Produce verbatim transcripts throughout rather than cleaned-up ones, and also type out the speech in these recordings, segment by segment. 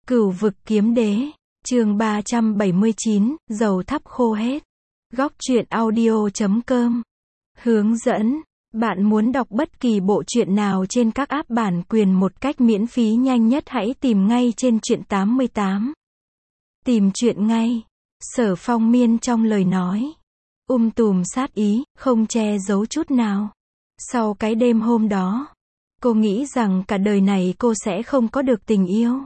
Cửu vực kiếm đế, chương ba trăm bảy mươi chín, dầu thắp khô hết. Góc truyện audio chấm com. Hướng dẫn, bạn muốn đọc bất kỳ bộ truyện nào trên các app bản quyền một cách miễn phí nhanh nhất hãy tìm ngay trên truyện tám mươi tám. Tìm truyện ngay. Sở Phong Miên trong lời nói um tùm sát ý, không che giấu chút nào. Sau cái đêm hôm đó, cô nghĩ rằng cả đời này cô sẽ không có được tình yêu.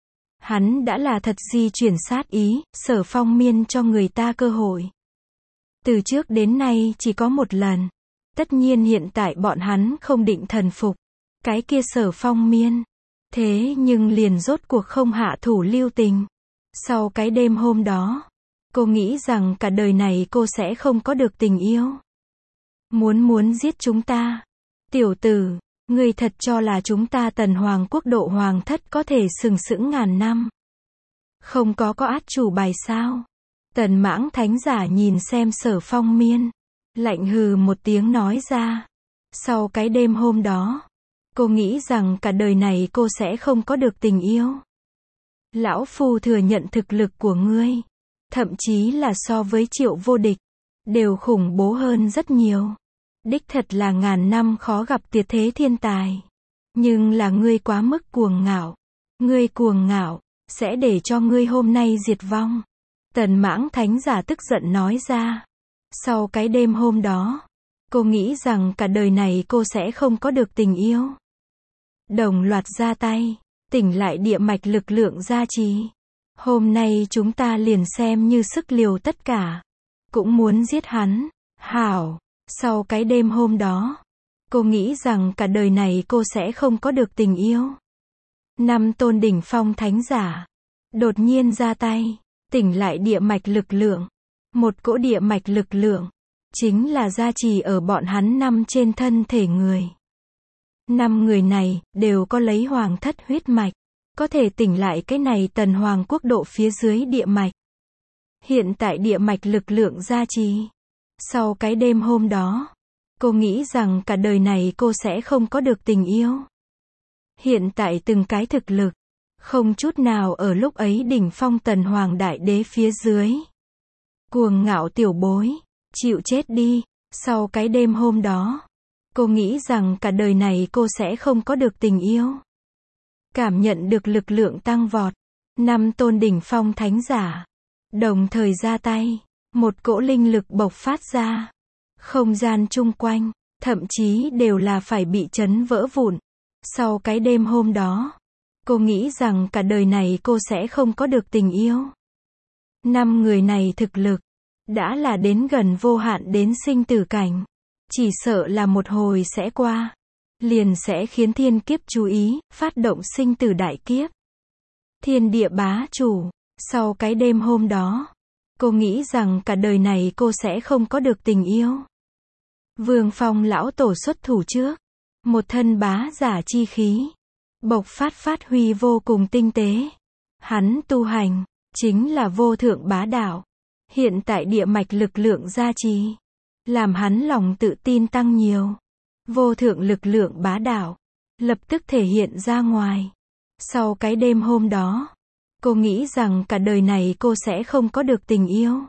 Hắn đã là thật di chuyển sát ý, Sở Phong Miên cho người ta cơ hội. Từ trước đến nay chỉ có một lần. Tất nhiên hiện tại bọn hắn không định thần phục. Cái kia Sở Phong Miên. Thế nhưng liền rốt cuộc không hạ thủ lưu tình. Sau cái đêm hôm đó, cô nghĩ rằng cả đời này cô sẽ không có được tình yêu. Muốn muốn giết chúng ta. Tiểu tử, ngươi thật cho là chúng ta Tần Hoàng quốc độ hoàng thất có thể sừng sững ngàn năm. Không có có át chủ bài sao? Tần Mãng Thánh giả nhìn xem Sở Phong Miên. Lạnh hừ một tiếng nói ra. Sau cái đêm hôm đó, cô nghĩ rằng cả đời này cô sẽ không có được tình yêu. Lão Phu thừa nhận thực lực của ngươi. Thậm chí là so với Triệu Vô Địch. Đều khủng bố hơn rất nhiều. Đích thật là ngàn năm khó gặp tuyệt thế thiên tài. Nhưng là ngươi quá mức cuồng ngạo. Ngươi cuồng ngạo, sẽ để cho ngươi hôm nay diệt vong. Tần Mãng Thánh giả tức giận nói ra. Sau cái đêm hôm đó, cô nghĩ rằng cả đời này cô sẽ không có được tình yêu. Đồng loạt ra tay, tỉnh lại địa mạch lực lượng gia trì. Hôm nay chúng ta liền xem như sức liều tất cả. Cũng muốn giết hắn. Hảo. Sau cái đêm hôm đó, cô nghĩ rằng cả đời này cô sẽ không có được tình yêu. Năm tôn đỉnh phong thánh giả đột nhiên ra tay, tỉnh lại địa mạch lực lượng. Một cỗ địa mạch lực lượng, chính là gia trì ở bọn hắn năm trên thân thể người. Năm người này, đều có lấy hoàng thất huyết mạch, có thể tỉnh lại cái này Tần Hoàng quốc độ phía dưới địa mạch. Hiện tại địa mạch lực lượng gia trì. Sau cái đêm hôm đó, cô nghĩ rằng cả đời này cô sẽ không có được tình yêu. Hiện tại từng cái thực lực, không chút nào ở lúc ấy đỉnh phong Tần Hoàng đại đế phía dưới. Cuồng ngạo tiểu bối, chịu chết đi. Sau cái đêm hôm đó, cô nghĩ rằng cả đời này cô sẽ không có được tình yêu. Cảm nhận được lực lượng tăng vọt, năm tôn đỉnh phong thánh giả đồng thời ra tay. Một cỗ linh lực bộc phát ra. Không gian chung quanh, thậm chí đều là phải bị chấn vỡ vụn. Sau cái đêm hôm đó, cô nghĩ rằng cả đời này cô sẽ không có được tình yêu. Năm người này thực lực, đã là đến gần vô hạn đến sinh tử cảnh. Chỉ sợ là một hồi sẽ qua. Liền sẽ khiến thiên kiếp chú ý, phát động sinh tử đại kiếp. Thiên địa bá chủ, sau cái đêm hôm đó, cô nghĩ rằng cả đời này cô sẽ không có được tình yêu. Vương Phong lão tổ xuất thủ trước. Một thân bá giả chi khí. Bộc phát phát huy vô cùng tinh tế. Hắn tu hành, chính là vô thượng bá đạo. Hiện tại địa mạch lực lượng gia trì. Làm hắn lòng tự tin tăng nhiều. Vô thượng lực lượng bá đạo. Lập tức thể hiện ra ngoài. Sau cái đêm hôm đó, cô nghĩ rằng cả đời này cô sẽ không có được tình yêu.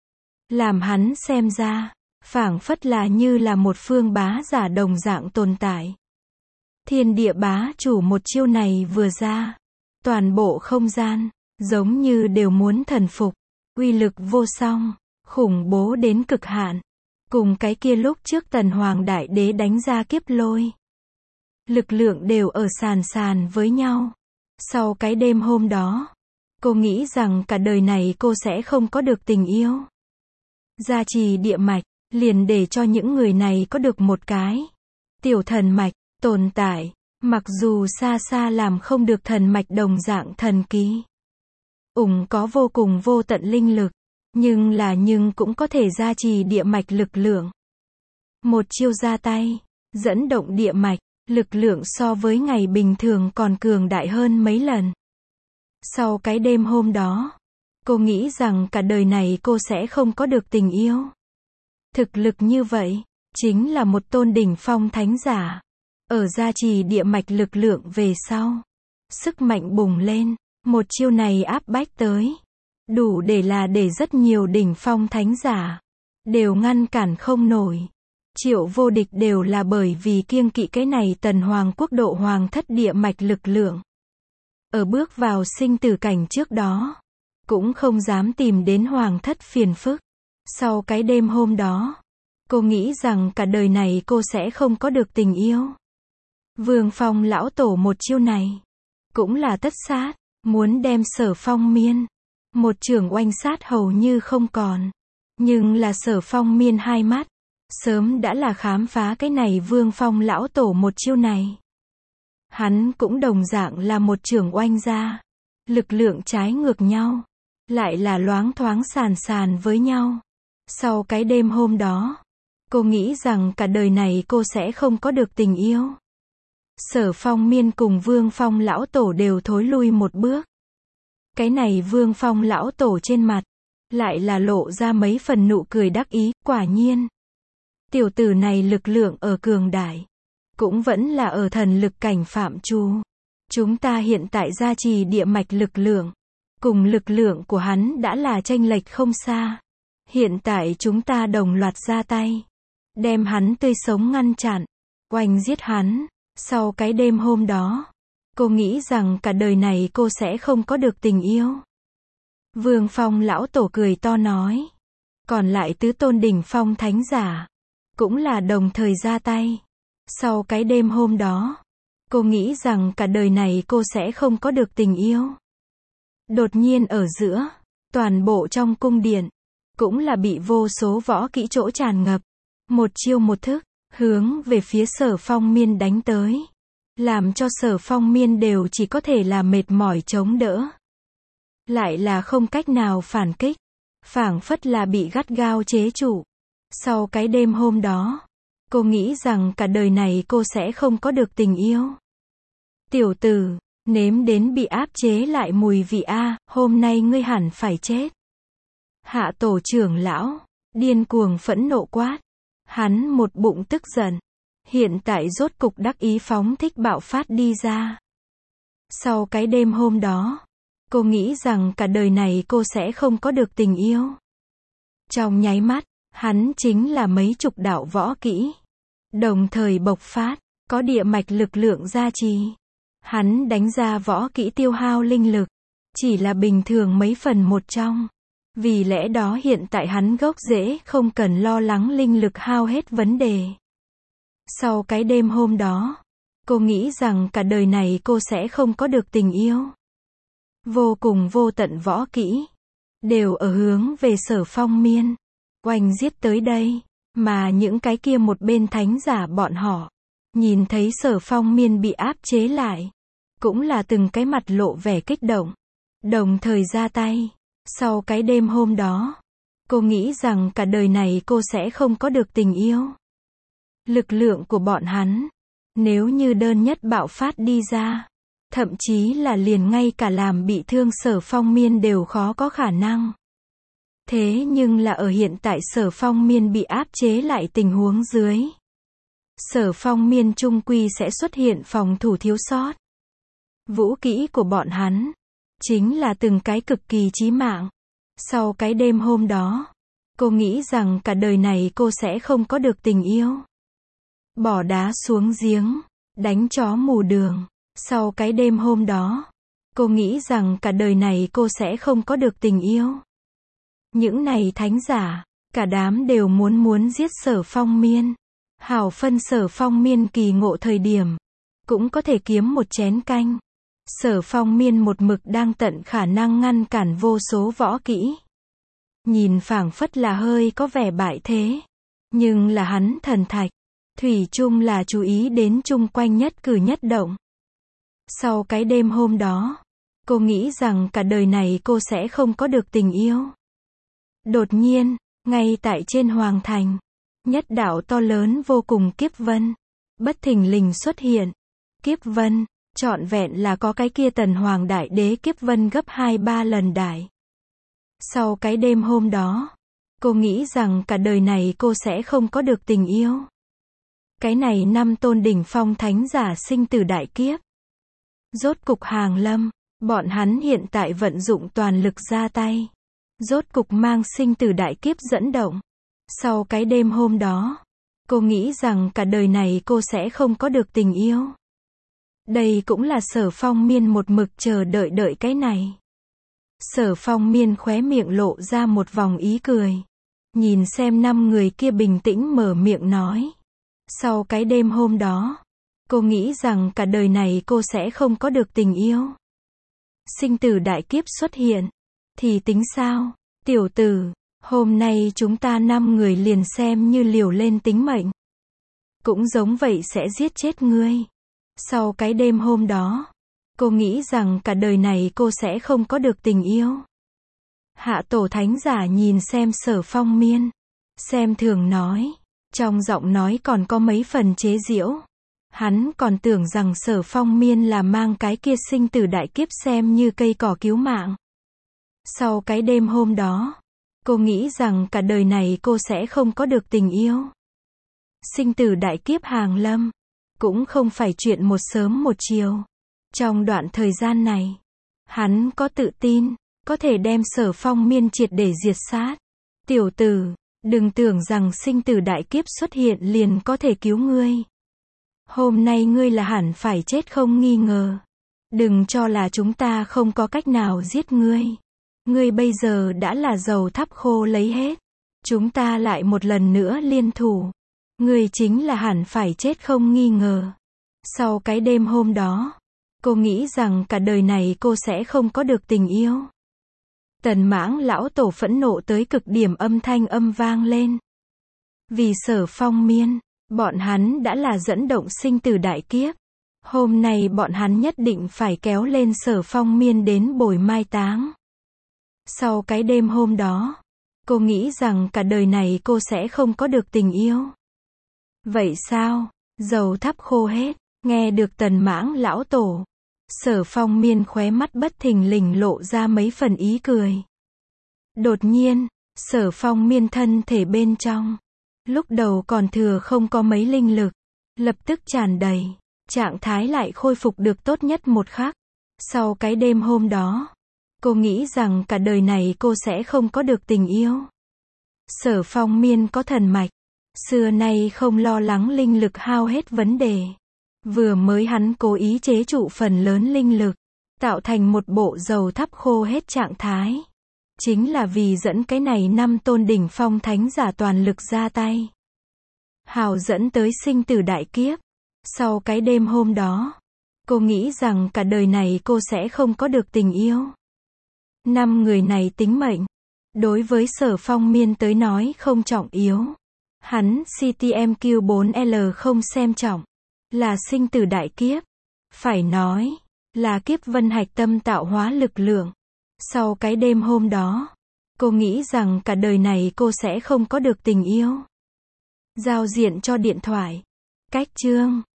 Làm hắn xem ra, phảng phất là như là một phương bá giả đồng dạng tồn tại. Thiên địa bá chủ một chiêu này vừa ra, toàn bộ không gian, giống như đều muốn thần phục. Uy lực vô song, khủng bố đến cực hạn. Cùng cái kia lúc trước Tần Hoàng đại đế đánh ra kiếp lôi. Lực lượng đều ở sàn sàn với nhau. Sau cái đêm hôm đó, cô nghĩ rằng cả đời này cô sẽ không có được tình yêu. Gia trì địa mạch, liền để cho những người này có được một cái tiểu thần mạch, tồn tại, mặc dù xa xa làm không được thần mạch đồng dạng thần kỳ. Ủng có vô cùng vô tận linh lực, nhưng là nhưng cũng có thể gia trì địa mạch lực lượng. Một chiêu ra tay, dẫn động địa mạch, lực lượng so với ngày bình thường còn cường đại hơn mấy lần. Sau cái đêm hôm đó, cô nghĩ rằng cả đời này cô sẽ không có được tình yêu. Thực lực như vậy, chính là một tôn đỉnh phong thánh giả. Ở gia trì địa mạch lực lượng về sau, sức mạnh bùng lên, Một chiêu này áp bách tới, đủ để là để rất nhiều đỉnh phong thánh giả đều ngăn cản không nổi. Triệu Vô Địch đều là bởi vì kiêng kỵ cái này Tần Hoàng quốc độ hoàng thất địa mạch lực lượng. Ở bước vào sinh tử cảnh trước đó, cũng không dám tìm đến hoàng thất phiền phức. Sau cái đêm hôm đó, cô nghĩ rằng cả đời này cô sẽ không có được tình yêu. Vương Phong lão tổ một chiêu này, cũng là tất sát, muốn đem Sở Phong Miên một chưởng oanh sát hầu như không còn. Nhưng là Sở Phong Miên hai mắt, sớm đã là khám phá cái này Vương Phong lão tổ một chiêu này. Hắn cũng đồng dạng là một chưởng oanh ra, lực lượng trái ngược nhau, lại là loáng thoáng sàn sàn với nhau. Sau cái đêm hôm đó, cô nghĩ rằng cả đời này cô sẽ không có được tình yêu. Sở Phong Miên cùng Vương Phong lão tổ đều thối lui một bước. Cái này Vương Phong lão tổ trên mặt, lại là lộ ra mấy phần nụ cười đắc ý, quả nhiên. Tiểu tử này lực lượng ở cường đại, cũng vẫn là ở thần lực cảnh phạm trù. Chúng ta hiện tại gia trì địa mạch lực lượng, cùng lực lượng của hắn đã là chênh lệch không xa. Hiện tại chúng ta đồng loạt ra tay, đem hắn tươi sống ngăn chặn, oanh giết hắn. Sau cái đêm hôm đó, cô nghĩ rằng cả đời này cô sẽ không có được tình yêu. Vương Phong lão tổ cười to nói. Còn lại tứ tôn đỉnh phong thánh giả, cũng là đồng thời ra tay. Sau cái đêm hôm đó, cô nghĩ rằng cả đời này cô sẽ không có được tình yêu. Đột nhiên ở giữa, toàn bộ trong cung điện, cũng là bị vô số võ kỹ chỗ tràn ngập. Một chiêu một thức, hướng về phía Sở Phong Miên đánh tới. Làm cho Sở Phong Miên đều chỉ có thể là mệt mỏi chống đỡ. Lại là không cách nào phản kích. Phảng phất là bị gắt gao chế trụ. Sau cái đêm hôm đó, cô nghĩ rằng cả đời này cô sẽ không có được tình yêu. Tiểu tử, nếm đến bị áp chế lại mùi vị a, hôm nay ngươi hẳn phải chết. Hạ tổ trưởng lão, điên cuồng phẫn nộ quát. Hắn một bụng tức giận. Hiện tại rốt cục đắc ý phóng thích bạo phát đi ra. Sau cái đêm hôm đó, cô nghĩ rằng cả đời này cô sẽ không có được tình yêu. Trong nháy mắt, hắn chính là mấy chục đạo võ kỹ. Đồng thời bộc phát, có địa mạch lực lượng gia trì. Hắn đánh ra võ kỹ tiêu hao linh lực, chỉ là bình thường mấy phần một trong. Vì lẽ đó hiện tại hắn gốc rễ không cần lo lắng linh lực hao hết vấn đề. Sau cái đêm hôm đó, cô nghĩ rằng cả đời này cô sẽ không có được tình yêu. Vô cùng vô tận võ kỹ, đều ở hướng về Sở Phong Miên, oanh giết tới đây. Mà những cái kia một bên thánh giả bọn họ, nhìn thấy Sở Phong Miên bị áp chế lại, cũng là từng cái mặt lộ vẻ kích động, đồng thời ra tay. Sau cái đêm hôm đó, cô nghĩ rằng cả đời này cô sẽ không có được tình yêu. Lực lượng của bọn hắn, nếu như đơn nhất bạo phát đi ra, thậm chí là liền ngay cả làm bị thương Sở Phong Miên đều khó có khả năng. Thế nhưng là ở hiện tại Sở Phong Miên bị áp chế lại tình huống dưới, Sở Phong Miên chung quy sẽ xuất hiện phòng thủ thiếu sót. Vũ kỹ của bọn hắn, chính là từng cái cực kỳ chí mạng. Sau cái đêm hôm đó, cô nghĩ rằng cả đời này cô sẽ không có được tình yêu. Bỏ đá xuống giếng, đánh chó mù đường. Sau cái đêm hôm đó, cô nghĩ rằng cả đời này cô sẽ không có được tình yêu. Những này thánh giả, cả đám đều muốn muốn giết Sở Phong Miên. Hảo phân Sở Phong Miên kỳ ngộ thời điểm, cũng có thể kiếm một chén canh. Sở Phong Miên một mực đang tận khả năng ngăn cản vô số võ kỹ. Nhìn phảng phất là hơi có vẻ bại thế. Nhưng là hắn thần thạch, thủy chung là chú ý đến chung quanh nhất cử nhất động. Sau cái đêm hôm đó, cô nghĩ rằng cả đời này cô sẽ không có được tình yêu. Đột nhiên, ngay tại trên hoàng thành, nhất đạo to lớn vô cùng kiếp vân, bất thình lình xuất hiện. Kiếp vân, trọn vẹn là có cái kia Tần Hoàng Đại Đế kiếp vân gấp hai ba lần đại. Sau cái đêm hôm đó, cô nghĩ rằng cả đời này cô sẽ không có được tình yêu. Cái này năm tôn đỉnh phong thánh giả sinh tử đại kiếp, rốt cục hàng lâm. Bọn hắn hiện tại vận dụng toàn lực ra tay. Rốt cục mang sinh tử đại kiếp dẫn động. Sau cái đêm hôm đó, cô nghĩ rằng cả đời này cô sẽ không có được tình yêu. Đây cũng là Sở Phong Miên một mực chờ đợi đợi cái này. Sở Phong Miên khóe miệng lộ ra một vòng ý cười. Nhìn xem năm người kia bình tĩnh mở miệng nói. Sau cái đêm hôm đó, cô nghĩ rằng cả đời này cô sẽ không có được tình yêu. Sinh tử đại kiếp xuất hiện. Thì tính sao? Tiểu tử, hôm nay chúng ta năm người liền xem như liều lên tính mệnh. Cũng giống vậy sẽ giết chết ngươi. Sau cái đêm hôm đó, cô nghĩ rằng cả đời này cô sẽ không có được tình yêu. Hạ tổ thánh giả nhìn xem Sở Phong Miên. Xem thường nói. Trong giọng nói còn có mấy phần chế giễu. Hắn còn tưởng rằng Sở Phong Miên là mang cái kia sinh tử đại kiếp xem như cây cỏ cứu mạng. Sau cái đêm hôm đó, cô nghĩ rằng cả đời này cô sẽ không có được tình yêu. Sinh tử đại kiếp hàng lâm, cũng không phải chuyện một sớm một chiều. Trong đoạn thời gian này, hắn có tự tin, có thể đem Sở Phong Miên triệt để diệt sát. Tiểu tử, đừng tưởng rằng sinh tử đại kiếp xuất hiện liền có thể cứu ngươi. Hôm nay ngươi là hẳn phải chết không nghi ngờ. Đừng cho là chúng ta không có cách nào giết ngươi. Ngươi bây giờ đã là dầu thắp khô lấy hết. Chúng ta lại một lần nữa liên thủ. Ngươi chính là hẳn phải chết không nghi ngờ. Sau cái đêm hôm đó, cô nghĩ rằng cả đời này cô sẽ không có được tình yêu. Tần Mãng lão tổ phẫn nộ tới cực điểm, âm thanh âm vang lên. Vì Sở Phong Miên, bọn hắn đã là dẫn động sinh tử đại kiếp. Hôm nay bọn hắn nhất định phải kéo lên Sở Phong Miên đến bồi mai táng. Sau cái đêm hôm đó, cô nghĩ rằng cả đời này cô sẽ không có được tình yêu. Vậy sao? Dầu thắp khô hết. Nghe được Tần Mãng lão tổ, Sở Phong Miên khóe mắt bất thình lình lộ ra mấy phần ý cười. Đột nhiên, Sở Phong Miên thân thể bên trong, lúc đầu còn thừa không có mấy linh lực, lập tức tràn đầy, trạng thái lại khôi phục được tốt nhất một khắc. Sau cái đêm hôm đó, cô nghĩ rằng cả đời này cô sẽ không có được tình yêu. Sở Phong Miên có thần mạch, xưa nay không lo lắng linh lực hao hết vấn đề. Vừa mới hắn cố ý chế trụ phần lớn linh lực, tạo thành một bộ dầu thắp khô hết trạng thái. Chính là vì dẫn cái này năm tôn đỉnh phong thánh giả toàn lực ra tay. Hào dẫn tới sinh tử đại kiếp. Sau cái đêm hôm đó, cô nghĩ rằng cả đời này cô sẽ không có được tình yêu. Năm người này tính mệnh, đối với Sở Phong Miên tới nói không trọng yếu. Hắn xê tê em Q bốn L không xem trọng. Là sinh tử đại kiếp. Phải nói, là kiếp vân hạch tâm tạo hóa lực lượng. Sau cái đêm hôm đó, cô nghĩ rằng cả đời này cô sẽ không có được tình yêu. Giao diện cho điện thoại. Cách chương